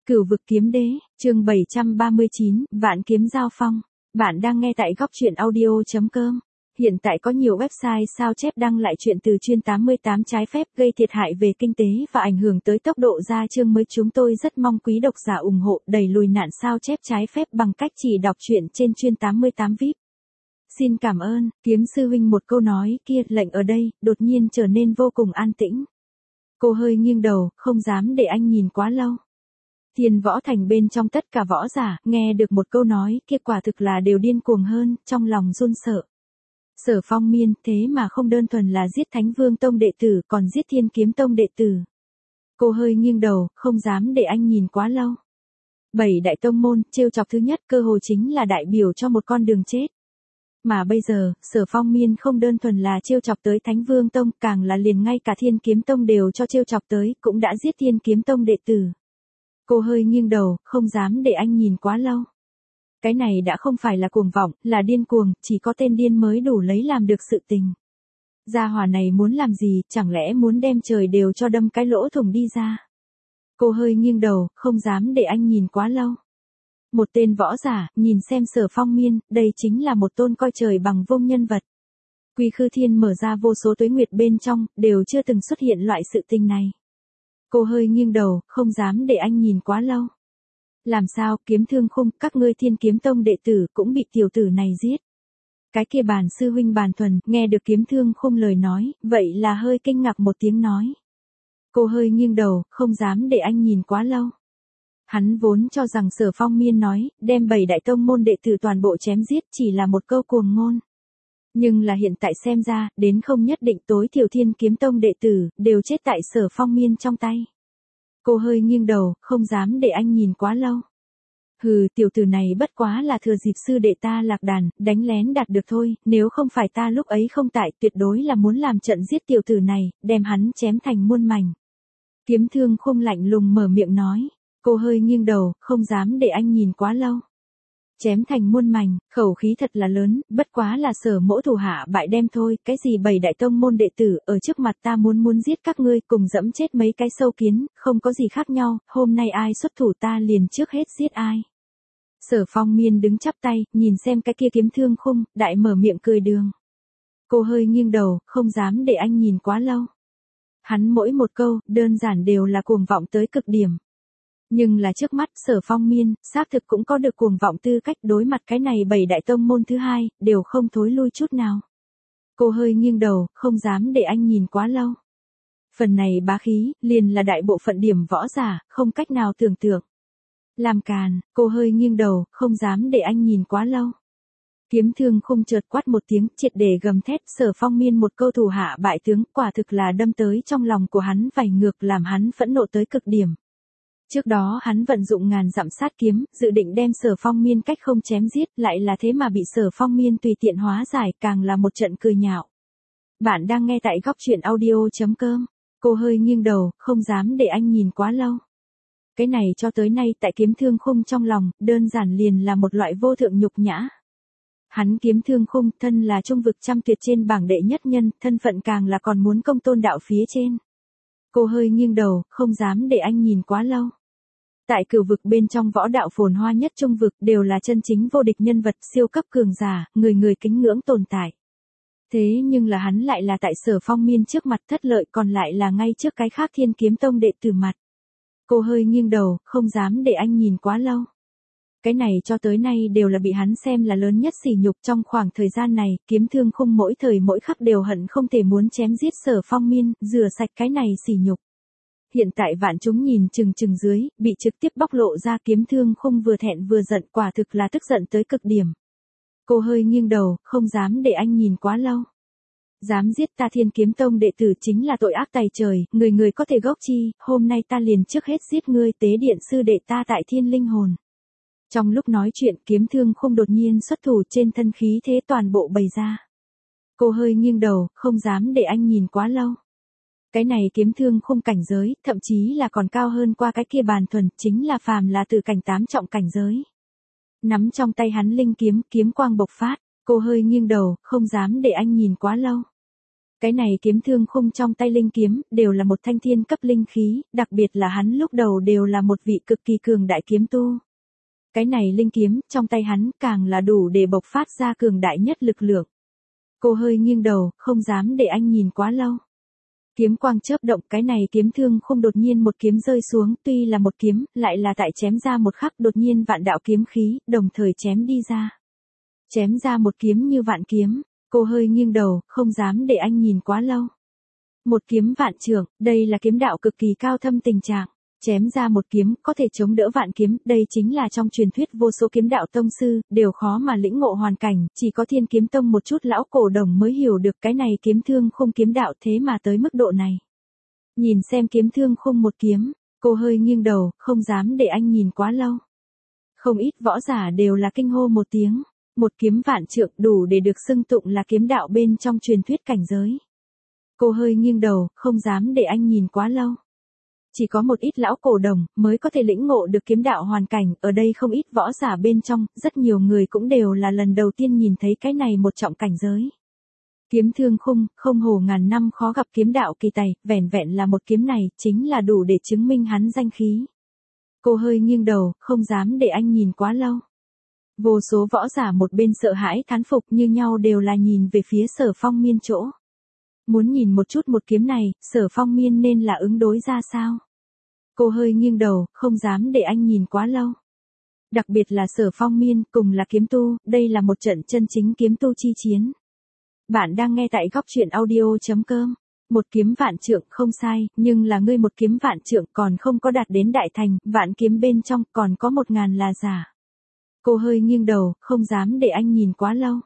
Cửu vực kiếm đế, chương 739, vạn kiếm giao phong. Bạn đang nghe tại góc truyện audio.com. Hiện tại có nhiều website sao chép đăng lại chuyện từ chuyên 88 trái phép gây thiệt hại về kinh tế và ảnh hưởng tới tốc độ ra chương mới. Chúng tôi rất mong quý độc giả ủng hộ đẩy lùi nạn sao chép trái phép bằng cách chỉ đọc truyện trên chuyên 88 VIP. Xin cảm ơn, kiếm sư huynh. Một câu nói kia lệnh ở đây, đột nhiên trở nên vô cùng an tĩnh. Cô hơi nghiêng đầu, không dám để anh nhìn quá lâu. Thiên võ thành bên trong tất cả võ giả, nghe được một câu nói kia quả thực là đều điên cuồng hơn, trong lòng run sợ. Sở Phong Miên thế mà không đơn thuần là giết Thánh Vương Tông đệ tử, còn giết Thiên Kiếm Tông đệ tử. Cô hơi nghiêng đầu, không dám để anh nhìn quá lâu. 7 đại tông môn, trêu chọc thứ nhất cơ hồ chính là đại biểu cho một con đường chết. Mà bây giờ, Sở Phong Miên không đơn thuần là trêu chọc tới Thánh Vương Tông, càng là liền ngay cả Thiên Kiếm Tông đều cho trêu chọc tới, cũng đã giết Thiên Kiếm Tông đệ tử. Cô hơi nghiêng đầu, không dám để anh nhìn quá lâu. Cái này đã không phải là cuồng vọng, là điên cuồng, chỉ có tên điên mới đủ lấy làm được sự tình. Gia hỏa này muốn làm gì, chẳng lẽ muốn đem trời đều cho đâm cái lỗ thủng đi ra. Cô hơi nghiêng đầu, không dám để anh nhìn quá lâu. Một tên võ giả, nhìn xem Sở Phong Miên, đây chính là một tôn coi trời bằng vung nhân vật. Quy Khư Thiên mở ra vô số tuế nguyệt bên trong, đều chưa từng xuất hiện loại sự tình này. Cô hơi nghiêng đầu, không dám để anh nhìn quá lâu. Làm sao, Kiếm Thương Khung, các ngươi Thiên Kiếm Tông đệ tử cũng bị tiểu tử này giết. Cái kia Bàn sư huynh Bàn Thuần, nghe được Kiếm Thương Khung lời nói, vậy là hơi kinh ngạc một tiếng nói. Cô hơi nghiêng đầu, không dám để anh nhìn quá lâu. Hắn vốn cho rằng Sở Phong Miên nói, đem 7 đại tông môn đệ tử toàn bộ chém giết chỉ là một câu cuồng ngôn. Nhưng là hiện tại xem ra, đến không nhất định tối thiểu Thiên Kiếm Tông đệ tử, đều chết tại Sở Phong Miên trong tay. Cô hơi nghiêng đầu, không dám để anh nhìn quá lâu. Hừ, tiểu tử này bất quá là thừa dịp sư đệ ta lạc đàn, đánh lén đạt được thôi, nếu không phải ta lúc ấy không tại, tuyệt đối là muốn làm trận giết tiểu tử này, đem hắn chém thành muôn mảnh. Kiếm Thương Khung lạnh lùng mở miệng nói. Cô hơi nghiêng đầu, không dám để anh nhìn quá lâu. Chém thành muôn mảnh, khẩu khí thật là lớn, bất quá là Sở mỗ thủ hạ bại đem thôi, cái gì 7 đại tông môn đệ tử, ở trước mặt ta muốn giết các ngươi, cùng dẫm chết mấy cái sâu kiến, không có gì khác nhau, hôm nay ai xuất thủ ta liền trước hết giết ai. Sở Phong Miên đứng chắp tay, nhìn xem cái kia Kiếm Thương Khung, đại mở miệng cười đường. Cô hơi nghiêng đầu, không dám để anh nhìn quá lâu. Hắn mỗi một câu, đơn giản đều là cuồng vọng tới cực điểm. Nhưng là trước mắt Sở Phong Miên, xác thực cũng có được cuồng vọng tư cách đối mặt cái này 7 đại tông môn thứ hai, đều không thối lui chút nào. Cô hơi nghiêng đầu, không dám để anh nhìn quá lâu. Phần này bá khí, liền là đại bộ phận điểm võ giả, không cách nào tưởng tượng. Làm càn, cô hơi nghiêng đầu, không dám để anh nhìn quá lâu. Kiếm Thương Khung chợt quát một tiếng, triệt để gầm thét. Sở Phong Miên một câu thủ hạ bại tướng, quả thực là đâm tới trong lòng của hắn vảy ngược, làm hắn phẫn nộ tới cực điểm. Trước đó hắn vận dụng ngàn dặm sát kiếm, dự định đem Sở Phong Miên cách không chém giết, lại là thế mà bị Sở Phong Miên tùy tiện hóa giải, càng là một trận cười nhạo. Bạn đang nghe tại góc truyện audio.com. Cô hơi nghiêng đầu, không dám để anh nhìn quá lâu. Cái này cho tới nay tại Kiếm Thương Khung trong lòng, đơn giản liền là một loại vô thượng nhục nhã. Hắn Kiếm Thương Khung thân là trung vực trăm tuyệt trên bảng đệ nhất nhân, thân phận càng là còn muốn công tôn đạo phía trên. Cô hơi nghiêng đầu, không dám để anh nhìn quá lâu. Tại cửu vực bên trong võ đạo phồn hoa nhất trung vực đều là chân chính vô địch nhân vật, siêu cấp cường giả, người người kính ngưỡng tồn tại. Thế nhưng là hắn lại là tại Sở Phong Miên trước mặt thất lợi, còn lại là ngay trước cái khác Thiên Kiếm Tông đệ tử mặt. Cô hơi nghiêng đầu, không dám để anh nhìn quá lâu. Cái này cho tới nay đều là bị hắn xem là lớn nhất sỉ nhục. Trong khoảng thời gian này, Kiếm Thương Khung mỗi thời mỗi khắc đều hận không thể muốn chém giết Sở Phong Miên, rửa sạch cái này sỉ nhục. Hiện tại vạn chúng nhìn chừng dưới, bị trực tiếp bóc lộ ra Kiếm Thương Khung vừa thẹn vừa giận, quả thực là tức giận tới cực điểm. Cô hơi nghiêng đầu, không dám để anh nhìn quá lâu. Dám giết ta Thiên Kiếm Tông đệ tử chính là tội ác tày trời, người người có thể gốc chi, hôm nay ta liền trước hết giết ngươi, tế điện sư đệ ta tại Thiên Linh Hồn. Trong lúc nói chuyện, Kiếm Thương Khung đột nhiên xuất thủ, trên thân khí thế toàn bộ bày ra. Cô hơi nghiêng đầu, không dám để anh nhìn quá lâu. Cái này Kiếm Thương Khung cảnh giới, thậm chí là còn cao hơn qua cái kia Bàn Thuần, chính là phàm là từ cảnh 8 trọng cảnh giới. Nắm trong tay hắn linh kiếm, kiếm quang bộc phát, cô hơi nghiêng đầu, không dám để anh nhìn quá lâu. Cái này kiếm thương khung trong tay linh kiếm, đều là một thanh thiên cấp linh khí, đặc biệt là hắn lúc đầu đều là một vị cực kỳ cường đại kiếm tu. Cái này linh kiếm, trong tay hắn, càng là đủ để bộc phát ra cường đại nhất lực lượng. Cô hơi nghiêng đầu, không dám để anh nhìn quá lâu. Kiếm quang chớp động, cái này kiếm thương khung đột nhiên một kiếm rơi xuống, tuy là một kiếm, lại là tại chém ra một khắc đột nhiên vạn đạo kiếm khí, đồng thời chém đi ra. Chém ra một kiếm như vạn kiếm, cô hơi nghiêng đầu, không dám để anh nhìn quá lâu. Một kiếm vạn trượng, đây là kiếm đạo cực kỳ cao thâm tình trạng. Chém ra một kiếm, có thể chống đỡ vạn kiếm, đây chính là trong truyền thuyết vô số kiếm đạo tông sư, đều khó mà lĩnh ngộ hoàn cảnh, chỉ có Thiên Kiếm Tông một chút lão cổ đồng mới hiểu được cái này kiếm thương khung kiếm đạo thế mà tới mức độ này. Nhìn xem kiếm thương khung một kiếm, cô hơi nghiêng đầu, không dám để anh nhìn quá lâu. Không ít võ giả đều là kinh hô một tiếng, một kiếm vạn trượng đủ để được xưng tụng là kiếm đạo bên trong truyền thuyết cảnh giới. Cô hơi nghiêng đầu, không dám để anh nhìn quá lâu. Chỉ có một ít lão cổ đồng mới có thể lĩnh ngộ được kiếm đạo hoàn cảnh, ở đây không ít võ giả bên trong, rất nhiều người cũng đều là lần đầu tiên nhìn thấy cái này một trọng cảnh giới. Kiếm thương khung, không hổ ngàn năm khó gặp kiếm đạo kỳ tài, vẻn vẹn là một kiếm này, chính là đủ để chứng minh hắn danh khí. Cô hơi nghiêng đầu, không dám để anh nhìn quá lâu. Vô số võ giả một bên sợ hãi thán phục như nhau đều là nhìn về phía Sở Phong Miên chỗ. Muốn nhìn một chút một kiếm này, Sở Phong Miên nên là ứng đối ra sao? Cô hơi nghiêng đầu, không dám để anh nhìn quá lâu. Đặc biệt là Sở Phong Miên, cùng là kiếm tu, đây là một trận chân chính kiếm tu chi chiến. Bạn đang nghe tại góc truyện audio.com. Một kiếm vạn trượng không sai, nhưng là ngươi một kiếm vạn trượng còn không có đạt đến đại thành, vạn kiếm bên trong còn có 1000 là giả. Cô hơi nghiêng đầu, không dám để anh nhìn quá lâu.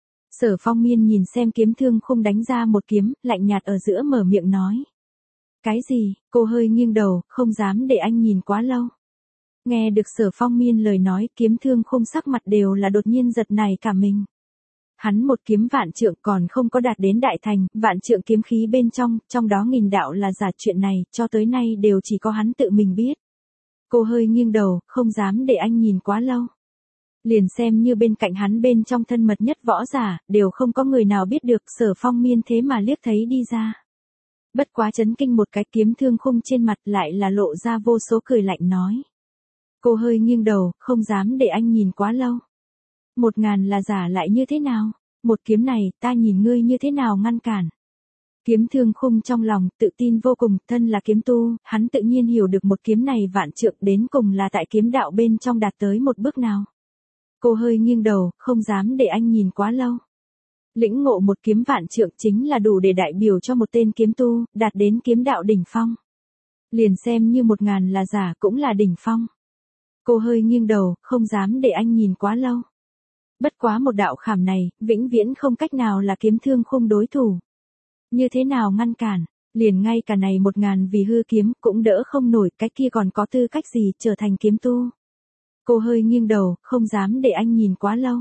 Sở Phong Miên nhìn xem kiếm thương khung đánh ra một kiếm, lạnh nhạt ở giữa mở miệng nói. Cái gì? Cô hơi nghiêng đầu, không dám để anh nhìn quá lâu. Nghe được Sở Phong Miên lời nói, kiếm thương khung sắc mặt đều là đột nhiên giật nảy cả mình. Hắn một kiếm vạn trượng còn không có đạt đến đại thành, vạn trượng kiếm khí bên trong đó 1000 đạo là giả, chuyện này, cho tới nay đều chỉ có hắn tự mình biết. Cô hơi nghiêng đầu, không dám để anh nhìn quá lâu. Liền xem như bên cạnh hắn bên trong thân mật nhất võ giả, đều không có người nào biết được Sở Phong Miên thế mà liếc thấy đi ra. Bất quá chấn kinh một cái, kiếm thương khung trên mặt lại là lộ ra vô số cười lạnh nói. Cô hơi nghiêng đầu, không dám để anh nhìn quá lâu. 1000 là giả lại như thế nào? Một kiếm này, ta nhìn ngươi như thế nào ngăn cản? Kiếm thương khung trong lòng, tự tin vô cùng, thân là kiếm tu, hắn tự nhiên hiểu được một kiếm này vạn trượng đến cùng là tại kiếm đạo bên trong đạt tới một bước nào. Cô hơi nghiêng đầu, không dám để anh nhìn quá lâu. Lĩnh ngộ một kiếm vạn trượng chính là đủ để đại biểu cho một tên kiếm tu, đạt đến kiếm đạo đỉnh phong. Liền xem như 1000 là giả cũng là đỉnh phong. Cô hơi nghiêng đầu, không dám để anh nhìn quá lâu. Bất quá một đạo khảm này, vĩnh viễn không cách nào là kiếm thương khung đối thủ. Như thế nào ngăn cản, liền ngay cả này 1000 vì hư kiếm cũng đỡ không nổi, cái kia còn có tư cách gì trở thành kiếm tu. Cô hơi nghiêng đầu, không dám để anh nhìn quá lâu.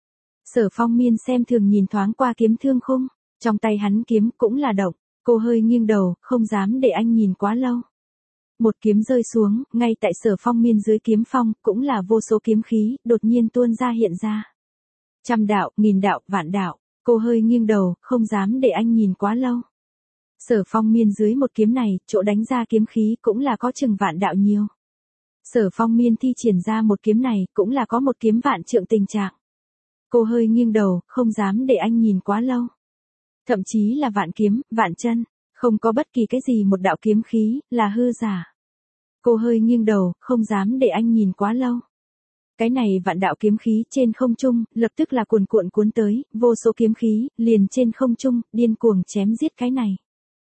Sở Phong Miên xem thường nhìn thoáng qua kiếm thương khung, trong tay hắn kiếm cũng là động, cô hơi nghiêng đầu, không dám để anh nhìn quá lâu. Một kiếm rơi xuống, ngay tại Sở Phong Miên dưới kiếm phong, cũng là vô số kiếm khí, đột nhiên tuôn ra hiện ra. 100 đạo, 1000 đạo, vạn đạo, cô hơi nghiêng đầu, không dám để anh nhìn quá lâu. Sở Phong Miên dưới một kiếm này, chỗ đánh ra kiếm khí cũng là có chừng vạn đạo nhiều. Sở Phong Miên thi triển ra một kiếm này, cũng là có một kiếm vạn trượng tình trạng. Cô hơi nghiêng đầu, không dám để anh nhìn quá lâu. Thậm chí là vạn kiếm, vạn chân, không có bất kỳ cái gì một đạo kiếm khí, là hư giả. Cô hơi nghiêng đầu, không dám để anh nhìn quá lâu. Cái này vạn đạo kiếm khí trên không trung, lập tức là cuồn cuộn cuốn tới, vô số kiếm khí, liền trên không trung, điên cuồng chém giết cái này.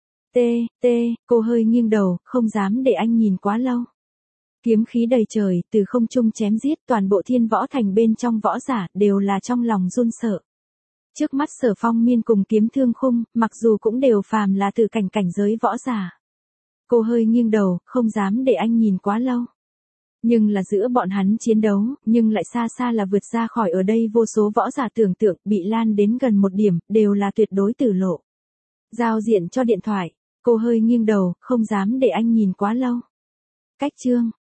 Cô hơi nghiêng đầu, không dám để anh nhìn quá lâu. Kiếm khí đầy trời, từ không trung chém giết, toàn bộ Thiên Võ Thành bên trong võ giả, đều là trong lòng run sợ. Trước mắt Sở Phong Miên cùng kiếm thương khung, mặc dù cũng đều phàm là từ cảnh giới võ giả. Cô hơi nghiêng đầu, không dám để anh nhìn quá lâu. Nhưng là giữa bọn hắn chiến đấu, nhưng lại xa xa là vượt ra khỏi ở đây vô số võ giả tưởng tượng, bị lan đến gần một điểm, đều là tuyệt đối tử lộ. Giao diện cho điện thoại, cô hơi nghiêng đầu, không dám để anh nhìn quá lâu. Cách chương